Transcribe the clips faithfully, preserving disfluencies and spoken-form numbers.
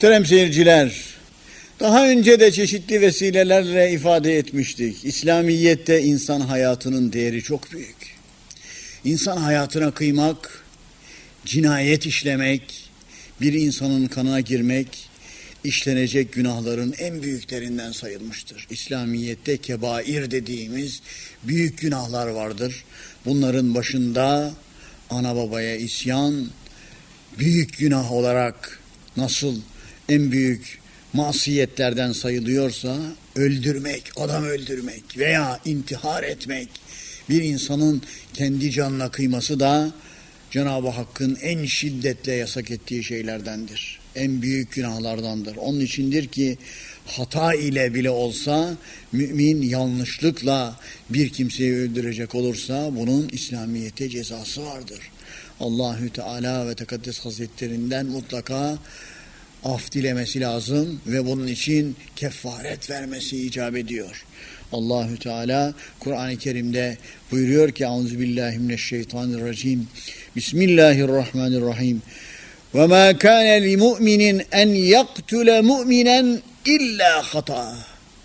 Muhterem seyirciler, daha önce de çeşitli vesilelerle ifade etmiştik. İslamiyet'te insan hayatının değeri çok büyük. İnsan hayatına kıymak, cinayet işlemek, bir insanın kanına girmek, işlenecek günahların en büyüklerinden sayılmıştır. İslamiyet'te kebair dediğimiz büyük günahlar vardır. Bunların başında ana babaya isyan, büyük günah olarak nasıl en büyük masiyetlerden sayılıyorsa, öldürmek, adam öldürmek veya intihar etmek, bir insanın kendi canına kıyması da Cenab-ı Hakk'ın en şiddetle yasak ettiği şeylerdendir. En büyük günahlardandır. Onun içindir ki hata ile bile olsa mümin yanlışlıkla bir kimseyi öldürecek olursa bunun İslamiyet'te cezası vardır. Allahü Teala ve Tekaddes Hazretlerinden mutlaka af dilemesi lazım ve bunun için kefaret vermesi icap ediyor. Allahü Teala Kur'an-ı Kerim'de buyuruyor ki Euzubillahimineşşeytanirracim. Bismillahirrahmanirrahim. Ve ma kana li mu'minin en yaktule mu'minen illa hata.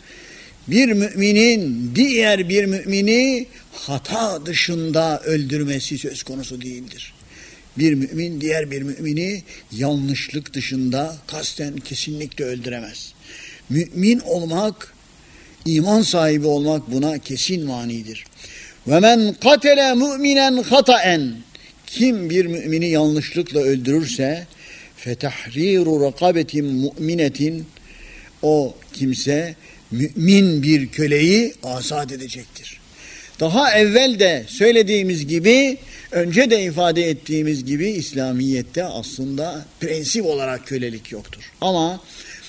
Bir müminin diğer bir mümini hata dışında öldürmesi söz konusu değildir. Bir mümin diğer bir mümini yanlışlık dışında kasten kesinlikle öldüremez. Mümin olmak, iman sahibi olmak buna kesin manidir. Ve men katele mu'minen hataen. Kim bir mümini yanlışlıkla öldürürse fetahriru rakabetin mu'minetin, o kimse mümin bir köleyi azat edecektir. Daha evvel de söylediğimiz gibi, önce de ifade ettiğimiz gibi İslamiyet'te aslında prensip olarak kölelik yoktur. Ama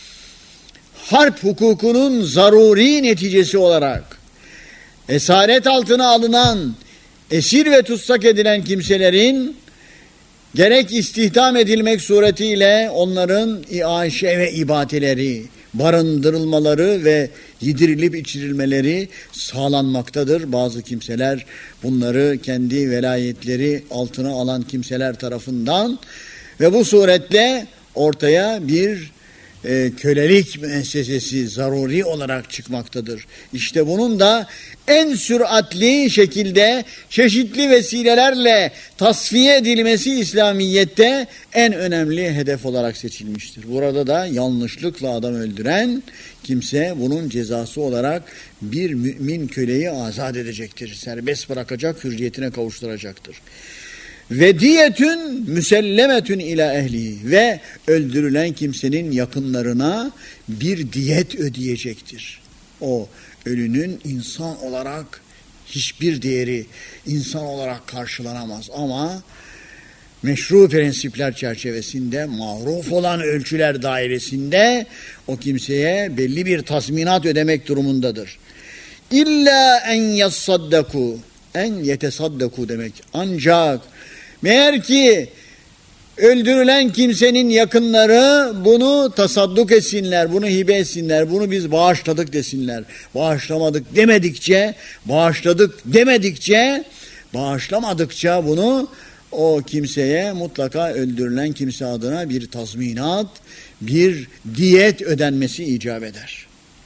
harp hukukunun zaruri neticesi olarak esaret altına alınan, esir ve tutsak edilen kimselerin gerek istihdam edilmek suretiyle onların iaşe ve ibateleri, barındırılmaları ve yedirilip içirilmeleri sağlanmaktadır. Bazı kimseler bunları kendi velayetleri altına alan kimseler tarafından ve bu suretle ortaya bir e, kölelik müessesesi zaruri olarak çıkmaktadır. İşte bunun da en süratli şekilde çeşitli vesilelerle tasfiye edilmesi İslamiyet'te en önemli hedef olarak seçilmiştir. Burada da yanlışlıkla adam öldüren kimse bunun cezası olarak bir mümin köleyi azat edecektir. Serbest bırakacak, hürriyetine kavuşturacaktır. Ve diyetün müsellemetün ila ehli, ve öldürülen kimsenin yakınlarına bir diyet ödeyecektir. O ölünün insan olarak hiçbir değeri insan olarak karşılanamaz ama meşru prensipler çerçevesinde, maruf olan ölçüler dairesinde o kimseye belli bir tazminat ödemek durumundadır. İlla en yassaddaku, en yetesaddaku demek. Ancak meğer ki öldürülen kimsenin yakınları bunu tasadduk etsinler, bunu hibe etsinler, bunu biz bağışladık desinler. Bağışlamadık demedikçe, bağışladık demedikçe, bağışlamadıkça bunu o kimseye mutlaka öldürülen kimse adına bir tazminat, bir diyet ödenmesi icap eder.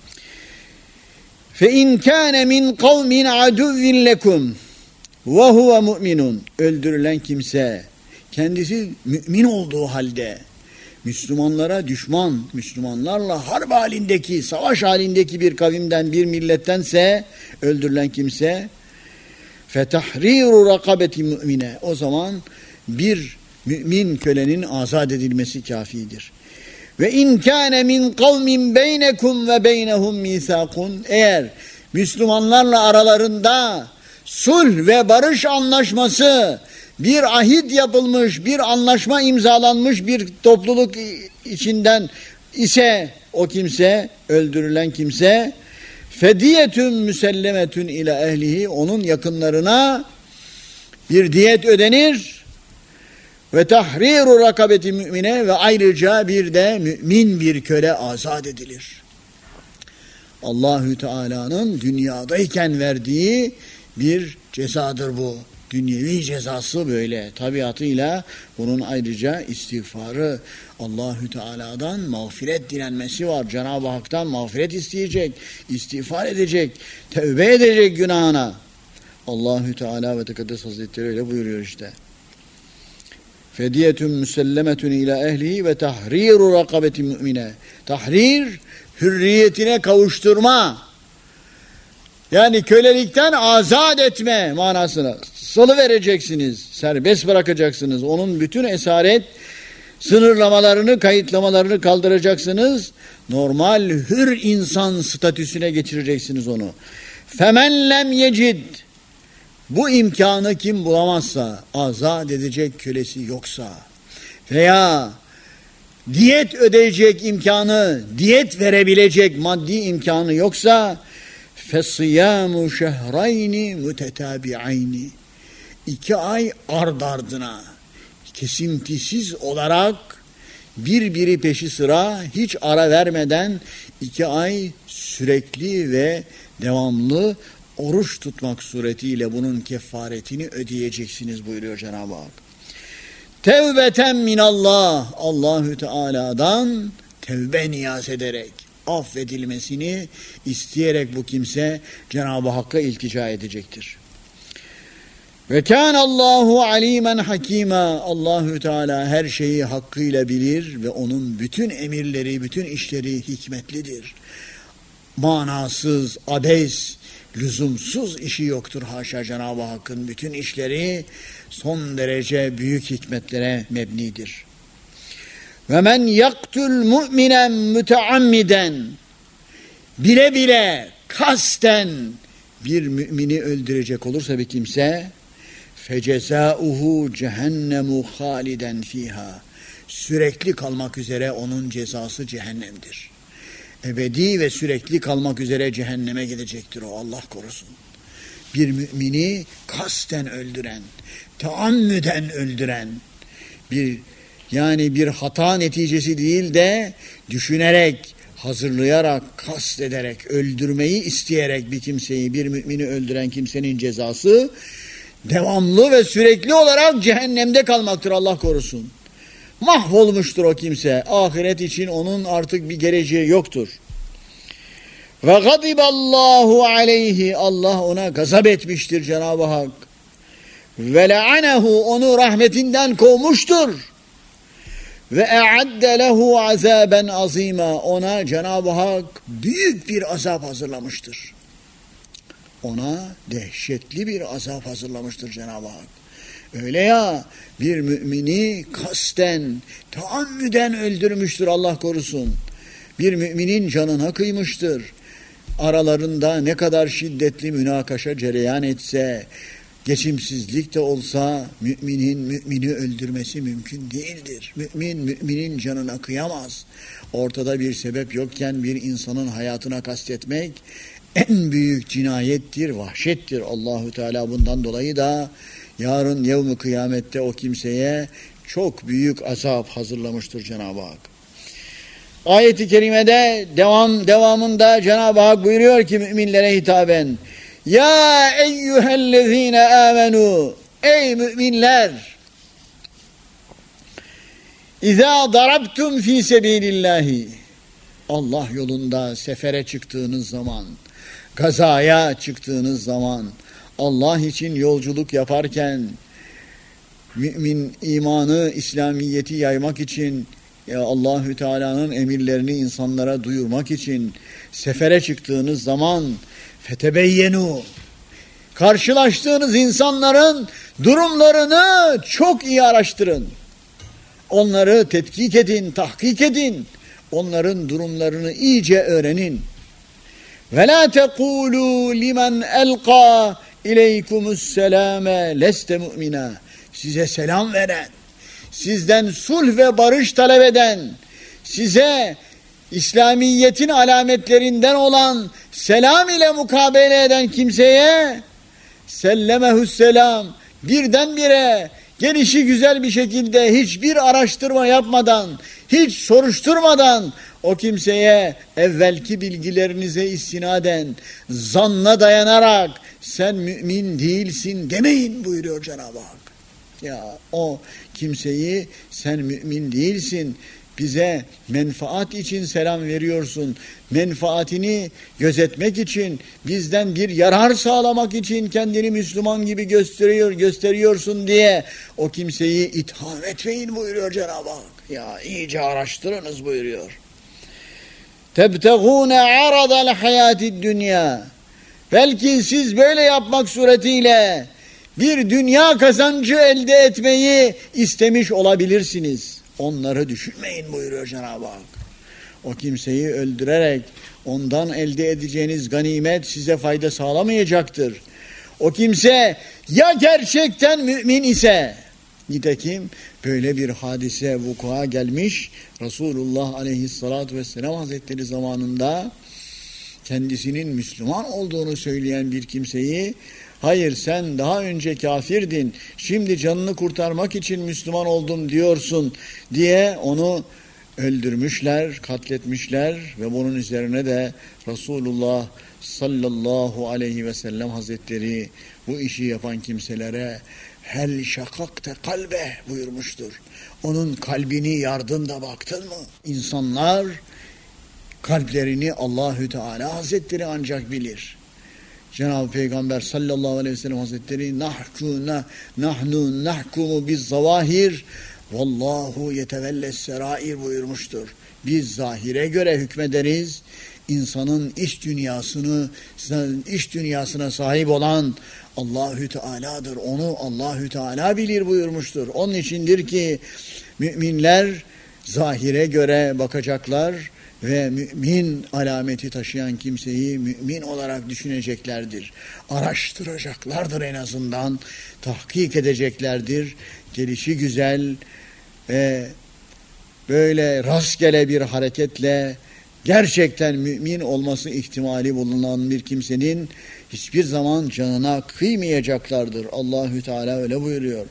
Fe in kana min kavmin aduvvin lekum ve huve mu'minun. Öldürülen kimse kendisi mümin olduğu halde Müslümanlara düşman, Müslümanlarla harp halindeki, savaş halindeki bir kavimden, bir millettense öldürülen kimse fetahriru rakabeti mu'mine, o zaman bir mümin kölenin azat edilmesi kafidir. Ve in kana min kavmin beynekum ve beynehum misakun. Eğer Müslümanlarla aralarında sulh ve barış anlaşması, bir ahit yapılmış, bir anlaşma imzalanmış bir topluluk içinden ise o kimse, öldürülen kimse fediyetün müsellemetün ila ehlihi, onun yakınlarına bir diyet ödenir ve tahriru rakabeti mümine, ve ayrıca bir de mümin bir köle azat edilir. Allahü Teala'nın dünyadayken verdiği bir cezadır bu. Dünyevi cezası böyle tabiatıyla, bunun ayrıca istiğfarı, Allahü Teala'dan mağfiret dilenmesi var. Cenab-ı Hak'tan mağfiret isteyecek, istiğfar edecek, tevbe edecek günahına. Allahü Teala ve Tekaddes Hazretleri öyle buyuruyor işte. Fediyetun müsellemetun ila ehlihi ve tahriru rakabeti mümine. Tahrir, hürriyetine kavuşturma. Yani kölelikten azat etme manasına. Salı vereceksiniz, serbest bırakacaksınız. Onun bütün esaret sınırlamalarını, kayıtlamalarını kaldıracaksınız. Normal hür insan statüsüne geçireceksiniz onu. Femen lem yecid. Bu imkanı kim bulamazsa, azat edecek kölesi yoksa veya diyet ödeyecek imkanı, diyet verebilecek maddi imkanı yoksa فَصِيَامُ شَهْرَيْنِ مُتَتَابِعَيْنِ İki ay ard ardına kesintisiz olarak birbiri peşi sıra hiç ara vermeden iki ay sürekli ve devamlı oruç tutmak suretiyle bunun kefaretini ödeyeceksiniz buyuruyor Cenab-ı Hak. Tevbeten minallah, Allahü Teala'dan tevbe niyaz ederek, affedilmesini isteyerek bu kimse Cenab-ı Hakk'a iltica edecektir. Ve kânallâhu alîmen hakîmâ, Allahü Teala her şeyi hakkıyla bilir ve onun bütün emirleri, bütün işleri hikmetlidir. Manasız, abes, lüzumsuz işi yoktur haşa. Cenab-ı Hakk'ın bütün işleri son derece büyük hikmetlere mebnidir. Ve men yaktul mu'minen müteammiden, bile bile kasten bir mümini öldürecek olursa bir kimse, fecezâuhu cehennemu haliden fiha, sürekli kalmak üzere onun cezası cehennemdir. Ebedi ve sürekli kalmak üzere cehenneme gidecektir o, Allah korusun. Bir mümini kasten öldüren, taammüden öldüren, bir yani bir hata neticesi değil de düşünerek, hazırlayarak, kast ederek, öldürmeyi isteyerek bir kimseyi, bir mümini öldüren kimsenin cezası devamlı ve sürekli olarak cehennemde kalmaktır, Allah korusun. Mahvolmuştur o kimse. Ahiret için onun artık bir geleceği yoktur. Ve gadiballahu aleyhi, Allah ona gazap etmiştir Cenab-ı Hak. Ve le'anehu, onu rahmetinden kovmuştur. Ve e'adde lehu azaben azima, ona Cenab-ı Hak büyük bir azap hazırlamıştır. Ona dehşetli bir azap hazırlamıştır Cenab-ı Hak. Öyle ya, bir mümini kasten, taammüden öldürmüştür, Allah korusun. Bir müminin canına kıymıştır. Aralarında ne kadar şiddetli münakaşa cereyan etse, geçimsizlik de olsa müminin mümini öldürmesi mümkün değildir. Mümin müminin canına kıyamaz. Ortada bir sebep yokken bir insanın hayatına kastetmek en büyük cinayettir, vahşettir. Allahü Teala bundan dolayı da yarın yevm-i kıyamette o kimseye çok büyük azap hazırlamıştır Cenab-ı Hak. Ayet-i kerimede devam devamında Cenab-ı Hak buyuruyor ki müminlere hitaben: Ya eyyühellezine amenu, ey müminler, İzâ darabtum fî sebîlillâhi, Allah yolunda sefere çıktığınız zaman, gazaya çıktığınız zaman, Allah için yolculuk yaparken, mümin imanı, İslamiyeti yaymak için, Allahü Teala'nın emirlerini insanlara duyurmak için sefere çıktığınız zaman, fetebeyyenu, karşılaştığınız insanların durumlarını çok iyi araştırın. Onları tetkik edin, tahkik edin. Onların durumlarını iyice öğrenin. Ve la tekulu limen elqa ileykumusselame leste mu'mina. Size selam veren, sizden sulh ve barış talep eden, size İslamiyet'in alametlerinden olan selam ile mukabele eden kimseye sellemehüsselam, birdenbire gelişi güzel bir şekilde hiçbir araştırma yapmadan, hiç soruşturmadan o kimseye evvelki bilgilerinize istinaden zanna dayanarak sen mümin değilsin demeyin buyuruyor Cenab-ı Hak. Ya o kimseyi sen mümin değilsin, bize menfaat için selam veriyorsun, menfaatini gözetmek için, bizden bir yarar sağlamak için kendini Müslüman gibi gösteriyor, gösteriyorsun diye o kimseyi itham etmeyin buyuruyor Cenab-ı Hak. Ya iyice araştırınız buyuruyor. Tebtegûne aradal hayâtid dünya. Belki siz böyle yapmak suretiyle bir dünya kazancı elde etmeyi istemiş olabilirsiniz. Onları düşünmeyin buyuruyor Cenab-ı Hak. O kimseyi öldürerek ondan elde edeceğiniz ganimet size fayda sağlamayacaktır. O kimse ya gerçekten mümin ise, nitekim böyle bir hadise vuku'a gelmiş, Resulullah Aleyhisselatü Vesselam Hazretleri zamanında kendisinin Müslüman olduğunu söyleyen bir kimseyi, hayır sen daha önce kafirdin, şimdi canını kurtarmak için Müslüman oldum diyorsun diye onu öldürmüşler, katletmişler ve bunun üzerine de Resulullah sallallahu aleyhi ve sellem Hazretleri bu işi yapan kimselere hel şakakte kalbe buyurmuştur. Onun kalbini yardın da baktın mı? İnsanlar kalplerini Allahü Teala Hazretleri ancak bilir. Cenab-ı Peygamber sallallahu aleyhi ve sellem Hazretleri nahkuna nahnu nahkumu biz zavahir vallahu yetevelles serair buyurmuştur. Biz zahire göre hükmederiz. İnsanın iç dünyasını iç dünyasına sahip olan Allahü Teala'dır. Onu Allahü Teala bilir buyurmuştur. Onun içindir ki müminler zahire göre bakacaklar ve mümin alameti taşıyan kimseyi mümin olarak düşüneceklerdir. Araştıracaklardır en azından. Tahkik edeceklerdir. Gelişi güzel ve böyle rastgele bir hareketle gerçekten mümin olması ihtimali bulunan bir kimsenin hiçbir zaman canına kıymayacaklardır. Allahü Teala öyle buyuruyor.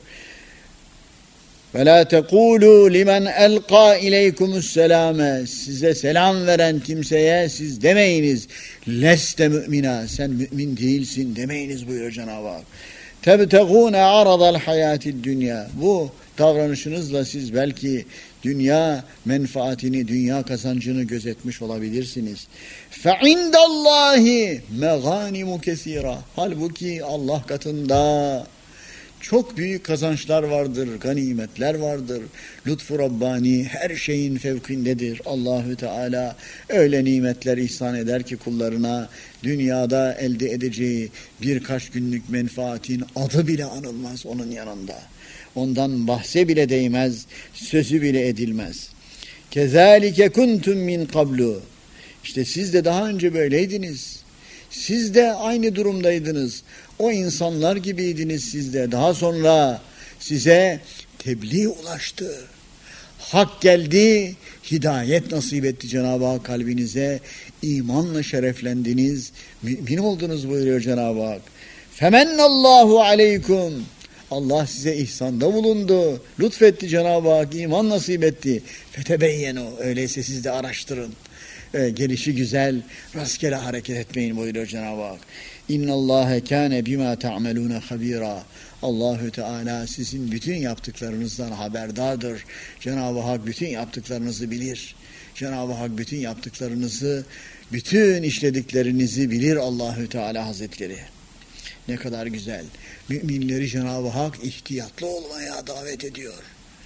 وَلَا تَقُولُوا لِمَنْ أَلْقَى اِلَيْكُمُ السَّلَامَ Size selam veren kimseye siz demeyiniz. لَسْتَ مُؤْمِنًا Sen mümin değilsin demeyiniz buyuruyor Cenab-ı Hak. تَبْتَغُونَ عَرَضَ الْحَيَاتِ الدُّنْيَا Bu davranışınızla siz belki dünya menfaatini, dünya kazancını gözetmiş olabilirsiniz. فَعِنْدَ اللّٰهِ مَغَانِمُ كَثِيرًا Halbuki Allah katında çok büyük kazançlar vardır, ganimetler vardır. Lütfu Rabbani her şeyin fevkindedir. Allahü Teala öyle nimetler ihsan eder ki kullarına dünyada elde edeceği birkaç günlük menfaatin adı bile anılmaz onun yanında. Ondan bahse bile değmez, sözü bile edilmez. Kezalike kuntum min qablu. İşte siz de daha önce böyleydiniz. Siz de aynı durumdaydınız. O insanlar gibiydiniz siz de. Daha sonra size tebliğ ulaştı. Hak geldi, hidayet nasip etti Cenab-ı Hak kalbinize. İmanla şereflendiniz, mümin oldunuz buyuruyor Cenab-ı Hak. Femennallahu aleykum. Allah size ihsanda bulundu. Lütfetti Cenab-ı Hak, iman nasip etti. Fetebeyyenu. Öyleyse siz de araştırın. Ee, gelişi güzel, rastgele hareket etmeyin buyuruyor Cenab-ı Hak. İnnallâhe kâne bimâ ta'melûne habîrâ. Allahü Teala sizin bütün yaptıklarınızdan haberdardır. Cenab-ı Hak bütün yaptıklarınızı bilir. Cenab-ı Hak bütün yaptıklarınızı, bütün işlediklerinizi bilir Allahü Teala Hazretleri. Ne kadar güzel. Müminleri Cenab-ı Hak ihtiyatlı olmaya davet ediyor.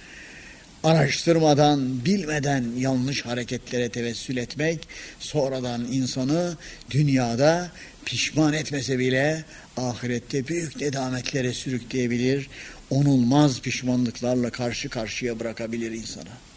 Araştırmadan, bilmeden yanlış hareketlere tevessül etmek, sonradan insanı dünyada pişman etmese bile ahirette büyük nedametlere sürükleyebilir, onulmaz pişmanlıklarla karşı karşıya bırakabilir insanı.